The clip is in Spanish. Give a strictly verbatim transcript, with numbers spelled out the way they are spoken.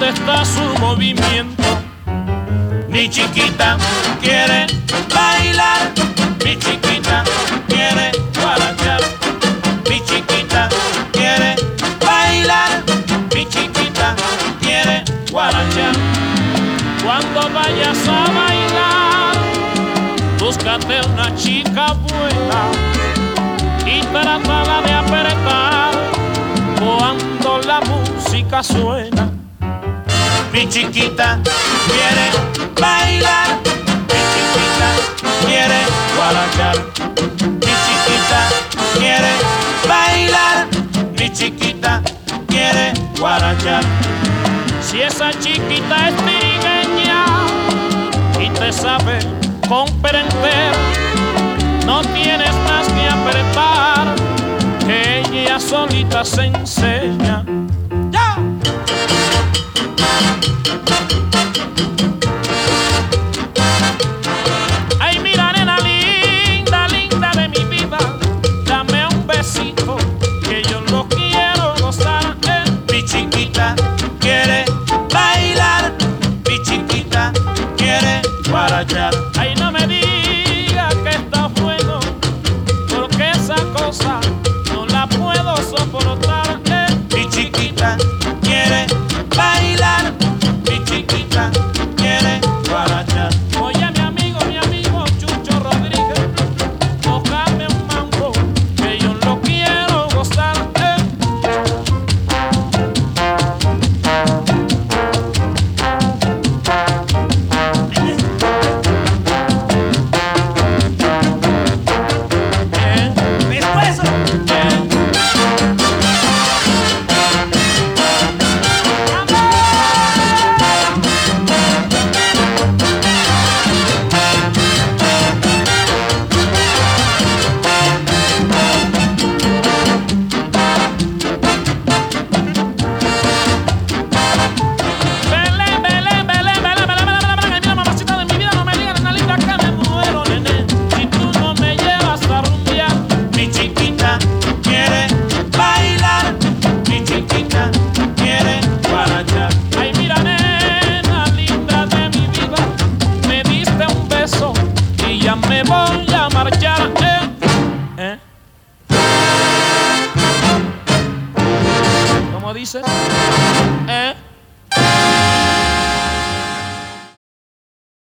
¿dónde está su movimiento? Mi chiquita quiere bailar, mi chiquita quiere guarachar, mi chiquita quiere bailar, mi chiquita quiere guarachar. Cuando vayas a bailar, búscate una chica buena y trátala de apretar cuando la música suena. Mi chiquita quiere bailar, mi chiquita quiere guarachar, mi chiquita quiere bailar, mi chiquita quiere guarachar. Si esa chiquita es trigueña y te sabe comprender, no tienes más que apretar, que ella solita se enseña. ¡Ya! Ay, mira, nena linda, linda de mi vida, dame un besito, que yo lo quiero gozar. Eh. Mi chiquita quiere bailar, mi chiquita quiere guarachar. Ay, no me digas que está bueno, porque esa cosa no la puedo soportar. Eh. Mi chiquita quiere bailar, mi chiquita quiere guarachar. Oye, mi amigo, mi amigo Chucho Rodríguez, tócame un mambo, que yo lo quiero gozar. Eh. Eh. Después, Eh. Belén, Belén, Belén, Belén, Belén, Belén, Belén, mira, mamacita de mi vida, no me digas, nena linda, que me muero, nene, si tú no me llevas a rumbear. mi chiquita quiere bailar, mi chiquita quiere guarachar. Ay, mira, nena linda de mi vida, me diste un beso y ya me voy a marchar. Eh, ¿Eh? ¿Cómo dices? ¿Eh?